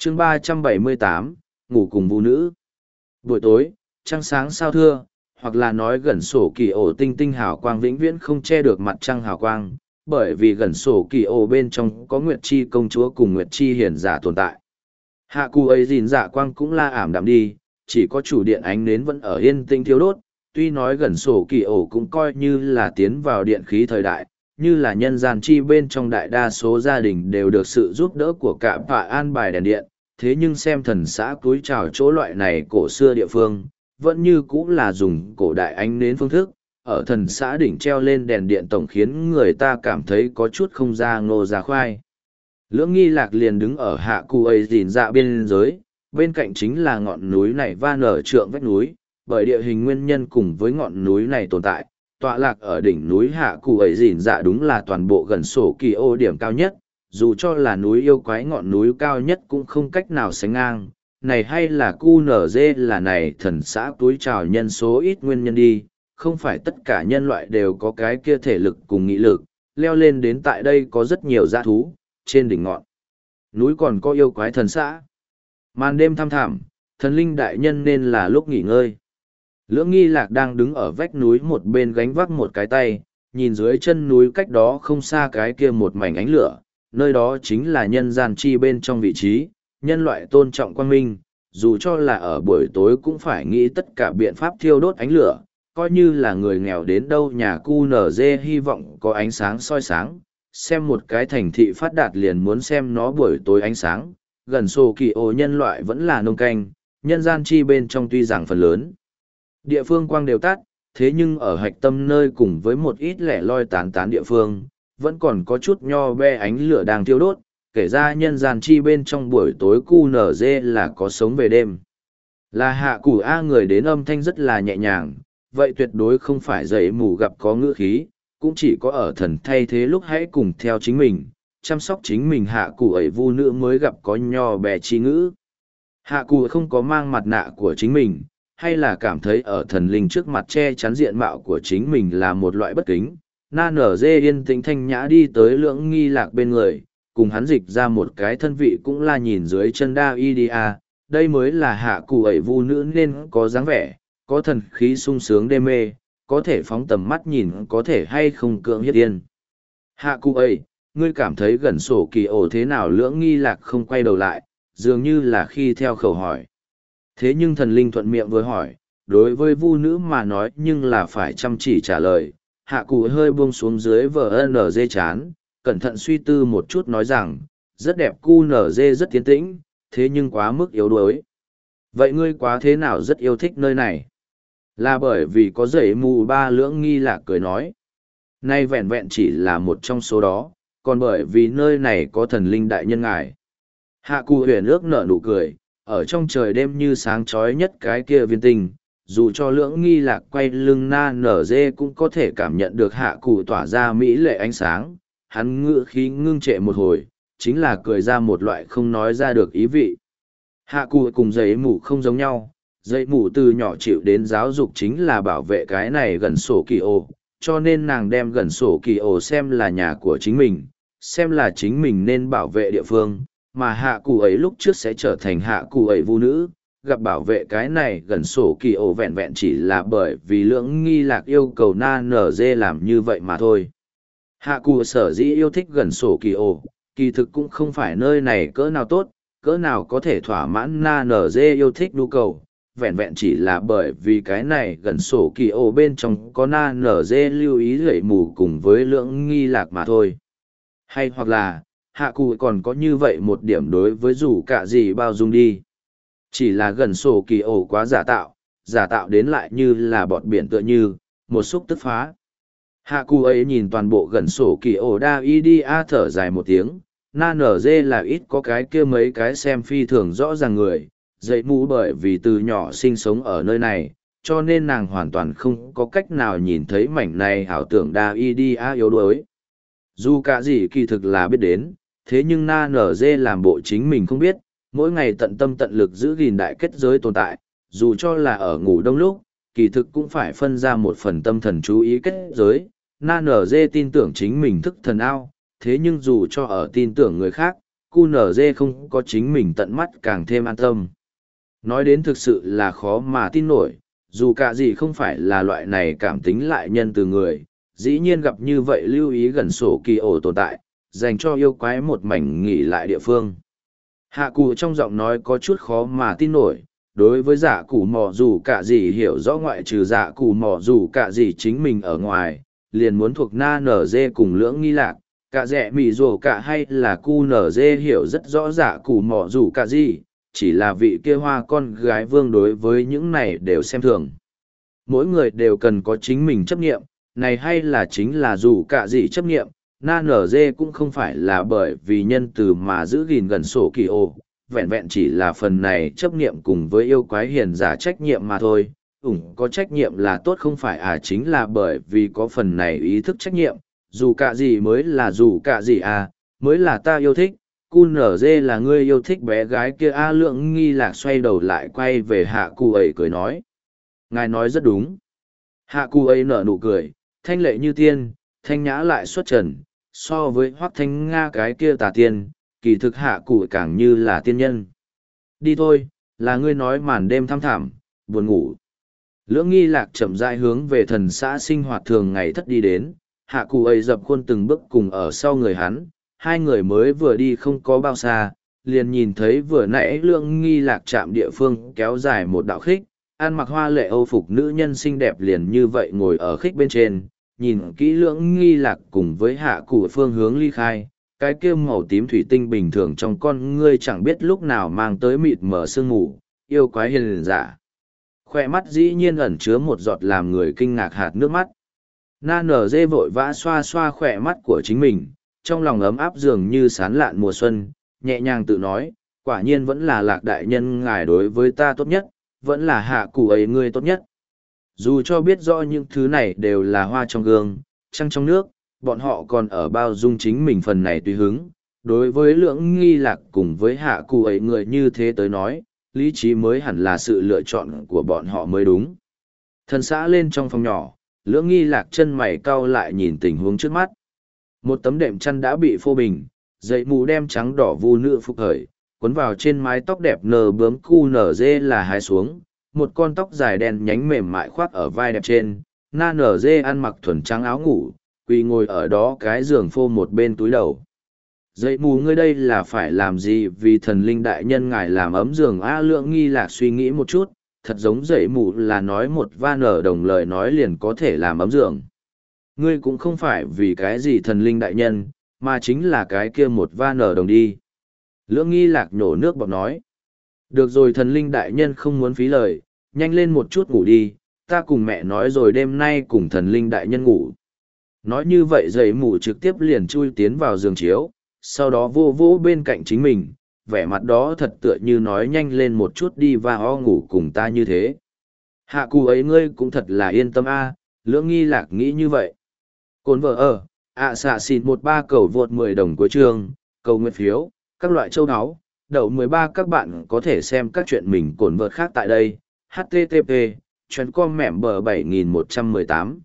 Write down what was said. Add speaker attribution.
Speaker 1: chương 378, ngủ cùng vũ nữ. Buổi tối, trăng sáng sao thưa, hoặc là nói gần sổ kỳ ổ tinh tinh hào quang vĩnh viễn không che được mặt trăng hào quang, bởi vì gần sổ kỳ ổ bên trong có Nguyệt Chi công chúa cùng Nguyệt Chi hiền giả tồn tại. Hạ cụ ấy gìn dạ quang cũng la ảm đạm đi, chỉ có chủ điện ánh nến vẫn ở yên tinh thiếu đốt, tuy nói gần sổ kỳ ổ cũng coi như là tiến vào điện khí thời đại, như là nhân gian chi bên trong đại đa số gia đình đều được sự giúp đỡ của cả và an bài đèn điện, thế nhưng xem thần xã túi trào chỗ loại này cổ xưa địa phương, vẫn như cũng là dùng cổ đại ánh nến phương thức, ở thần xã đỉnh treo lên đèn điện tổng khiến người ta cảm thấy có chút không ra ngô ra khoai. Lưỡng nghi lạc liền đứng ở hạ cụ ấy dìn dạ biên giới, bên cạnh chính là ngọn núi này va nở trượng vách núi, bởi địa hình nguyên nhân cùng với ngọn núi này tồn tại, tọa lạc ở đỉnh núi hạ cụ ấy dìn dạ đúng là toàn bộ gần sổ kỳ ô điểm cao nhất, dù cho là núi yêu quái ngọn núi cao nhất cũng không cách nào sánh ngang, này hay là cu nở dê là này thần xã túi trào nhân số ít nguyên nhân đi, không phải tất cả nhân loại đều có cái kia thể lực cùng nghị lực, leo lên đến tại đây có rất nhiều dã thú, trên đỉnh ngọn núi còn có yêu quái thần xã. Màn đêm thăm thẳm, thần linh đại nhân nên là lúc nghỉ ngơi. Lưỡng nghi lạc đang đứng ở vách núi một bên gánh vác một cái tay, nhìn dưới chân núi cách đó không xa cái kia một mảnh ánh lửa, nơi đó chính là nhân gian chi bên trong vị trí, nhân loại tôn trọng quang minh, dù cho là ở buổi tối cũng phải nghĩ tất cả biện pháp thiêu đốt ánh lửa, coi như là người nghèo đến đâu nhà cu nở dê hy vọng có ánh sáng soi sáng, xem một cái thành thị phát đạt liền muốn xem nó buổi tối ánh sáng, gần sổ kỳ ô nhân loại vẫn là nông canh, nhân gian chi bên trong tuy rằng phần lớn. Địa phương quang đều tắt, thế nhưng ở hạch tâm nơi cùng với một ít lẻ loi tán tán địa phương, vẫn còn có chút nho be ánh lửa đang thiêu đốt, kể ra nhân gian chi bên trong buổi tối cu nở dê là có sống về đêm. Là hạ củ A người đến âm thanh rất là nhẹ nhàng, vậy tuyệt đối không phải dậy mù gặp có ngữ khí, cũng chỉ có ở thần thay thế lúc hãy cùng theo chính mình, chăm sóc chính mình hạ củ ấy vu nữ mới gặp có nho bè chi ngữ. Hạ củ không có mang mặt nạ của chính mình, hay là cảm thấy ở thần linh trước mặt che chắn diện mạo của chính mình là một loại bất kính. Na nở dê yên tĩnh thanh nhã đi tới lưỡng nghi lạc bên người, cùng hắn dịch ra một cái thân vị cũng là nhìn dưới chân đa y đi à, đây mới là hạ cụ ấy vu nữ nên có dáng vẻ, có thần khí sung sướng đê mê, có thể phóng tầm mắt nhìn có thể hay không cưỡng hiết yên. Hạ cụ ấy, ngươi cảm thấy gần sổ kỳ ổ thế nào lưỡng nghi lạc không quay đầu lại, dường như là khi theo khẩu hỏi. Thế nhưng thần linh thuận miệng vừa hỏi, đối với vu nữ mà nói nhưng là phải chăm chỉ trả lời, hạ cụ hơi buông xuống dưới vờ nở dê chán, cẩn thận suy tư một chút nói rằng, rất đẹp cu nở dê rất tiến tĩnh, thế nhưng quá mức yếu đuối. Vậy ngươi quá thế nào rất yêu thích nơi này? Là bởi vì có dãy mù ba lưỡng nghi lạc cười nói. Nay vẹn vẹn chỉ là một trong số đó, còn bởi vì nơi này có thần linh đại nhân ngài. Hạ cụ huyền ước nở nụ cười, ở trong trời đêm như sáng chói nhất cái kia viên tinh, dù cho lưỡng nghi lạc quay lưng na nở dê cũng có thể cảm nhận được hạ cụ tỏa ra mỹ lệ ánh sáng, hắn ngựa khí ngưng trệ một hồi, chính là cười ra một loại không nói ra được ý vị. Hạ cụ cùng giấy mù không giống nhau, giấy mù từ nhỏ chịu đến giáo dục chính là bảo vệ cái này gần sổ kỳ ô, cho nên nàng đem gần sổ kỳ ô xem là nhà của chính mình, xem là chính mình nên bảo vệ địa phương, mà hạ cụ ấy lúc trước sẽ trở thành hạ cụ ấy vu nữ, gặp bảo vệ cái này gần sổ kỳ ô vẹn vẹn chỉ là bởi vì lưỡng nghi lạc yêu cầu na nở dê làm như vậy mà thôi. Hạ cụ sở dĩ yêu thích gần sổ kỳ ô, kỳ thực cũng không phải nơi này cỡ nào tốt, cỡ nào có thể thỏa mãn na nở dê yêu thích nhu cầu, vẹn vẹn chỉ là bởi vì cái này gần sổ kỳ ô bên trong có na nở dê lưu ý gậy mù cùng với lưỡng nghi lạc mà thôi. Hay hoặc là, hạ cụ còn có như vậy một điểm đối với dù cả gì bao dung đi. Chỉ là gần sổ kỳ ổ quá giả tạo đến lại như là bọt biển tựa như, một xúc tức phá. Hạ cụ ấy nhìn toàn bộ gần sổ kỳ ổ đa y đi a thở dài một tiếng, na nở dê là ít có cái kia mấy cái xem phi thường rõ ràng người, dậy mũ bởi vì từ nhỏ sinh sống ở nơi này, cho nên nàng hoàn toàn không có cách nào nhìn thấy mảnh này ảo tưởng đa y đi a yếu đuối. Dù cả gì kỳ thực là biết đến, thế nhưng na nở dê làm bộ chính mình không biết, mỗi ngày tận tâm tận lực giữ gìn đại kết giới tồn tại, dù cho là ở ngủ đông lúc, kỳ thực cũng phải phân ra một phần tâm thần chú ý kết giới. Na nở dê tin tưởng chính mình thức thần ao, thế nhưng dù cho ở tin tưởng người khác, QNZ không có chính mình tận mắt càng thêm an tâm. Nói đến thực sự là khó mà tin nổi, dù cả gì không phải là loại này cảm tính lại nhân từ người, dĩ nhiên gặp như vậy lưu ý gần sổ kỳ ổ tồn tại, dành cho yêu quái một mảnh nghỉ lại địa phương. Hạ cụ trong giọng nói có chút khó mà tin nổi, đối với giả cụ mò dù cả gì hiểu rõ ngoại trừ giả cụ mò dù cả gì chính mình ở ngoài, liền muốn thuộc na nở dê cùng lưỡng nghi lạc, cả rẻ mì rồ cả hay là cu nở dê hiểu rất rõ giả cụ mò dù cả gì, chỉ là vị kia hoa con gái vương đối với những này đều xem thường. Mỗi người đều cần có chính mình chấp nghiệm, này hay là chính là dù cả gì chấp nghiệm, na nở dê cũng không phải là bởi vì nhân từ mà giữ gìn gần sổ kỳ ô, vẹn vẹn chỉ là phần này chấp nghiệm cùng với yêu quái hiền giả trách nhiệm mà thôi. Có trách nhiệm là tốt không phải chính là bởi vì có phần này ý thức trách nhiệm, dù cả gì mới là dù cả gì mới là ta yêu thích, cu nở dê là ngươi yêu thích bé gái kia lượng nghi lạc xoay đầu lại quay về hạ cụ ấy cười nói. Ngài nói rất đúng. Hạ cụ ấy nở nụ cười, thanh lệ như tiên, thanh nhã lại xuất trần, so với hoác thanh nga cái kia tà tiên, kỳ thực hạ cụ càng như là tiên nhân. Đi thôi, là ngươi nói màn đêm thăm thẳm, buồn ngủ. Lưỡng nghi lạc chậm rãi hướng về thần xã sinh hoạt thường ngày thất đi đến, hạ cụ ấy dập khuôn từng bước cùng ở sau người hắn, hai người mới vừa đi không có bao xa, liền nhìn thấy vừa nãy lưỡng nghi lạc chạm địa phương kéo dài một đạo khích, ăn mặc hoa lệ âu phục nữ nhân xinh đẹp liền như vậy ngồi ở khích bên trên, nhìn kỹ lưỡng nghi lạc cùng với hạ cụ phương hướng ly khai, cái kia màu tím thủy tinh bình thường trong con ngươi chẳng biết lúc nào mang tới mịt mờ sương mù, yêu quái hiền giả. Khoe mắt dĩ nhiên ẩn chứa một giọt làm người kinh ngạc hạt nước mắt. Na nở dê vội vã xoa xoa khỏe mắt của chính mình, trong lòng ấm áp dường như sán lạn mùa xuân, nhẹ nhàng tự nói, quả nhiên vẫn là lạc đại nhân ngài đối với ta tốt nhất, vẫn là hạ cụ ấy ngươi tốt nhất. Dù cho biết rõ những thứ này đều là hoa trong gương, trăng trong nước, bọn họ còn ở bao dung chính mình phần này tùy hứng. Đối với lưỡng nghi lạc cùng với hạ cụ ấy người như thế tới nói, lý trí mới hẳn là sự lựa chọn của bọn họ mới đúng. Thần xã lên trong phòng nhỏ, lưỡng nghi lạc chân mày cau lại nhìn tình huống trước mắt. Một tấm đệm chăn đã bị phô bình, dậy mù đem trắng đỏ vu nữ phục khởi, cuốn vào trên mái tóc đẹp nở bướm cu nở dê là hái xuống, một con tóc dài đen nhánh mềm mại khoác ở vai đẹp trên, na nở dê ăn mặc thuần trắng áo ngủ, quỳ ngồi ở đó cái giường phô một bên túi đầu. Dậy mù ngươi đây là phải làm gì vì thần linh đại nhân ngài làm ấm giường lượng nghi lạc suy nghĩ một chút, thật giống dậy mù là nói một van ở đồng lời nói liền có thể làm ấm giường. Ngươi cũng không phải vì cái gì thần linh đại nhân, mà chính là cái kia một van ở đồng đi. Lưỡng nghi lạc nhổ nước bọt nói. Được rồi thần linh đại nhân không muốn phí lời, nhanh lên một chút ngủ đi, ta cùng mẹ nói rồi đêm nay cùng thần linh đại nhân ngủ. Nói như vậy dậy mù trực tiếp liền chui tiến vào giường chiếu, sau đó vô vỗ bên cạnh chính mình, vẻ mặt đó thật tựa như nói nhanh lên một chút đi và ho ngủ cùng ta như thế. Hạ cụ ấy ngươi cũng thật là yên tâm lưỡng nghi lạc nghĩ như vậy. Cồn vợ xạ xịt 13 cầu vượt 10 đồng của trường, cầu nguyện phiếu, các loại châu áo, đậu 13 các bạn có thể xem các chuyện mình cồn vợt khác tại đây, http, chuyến com mẻm bờ 7118.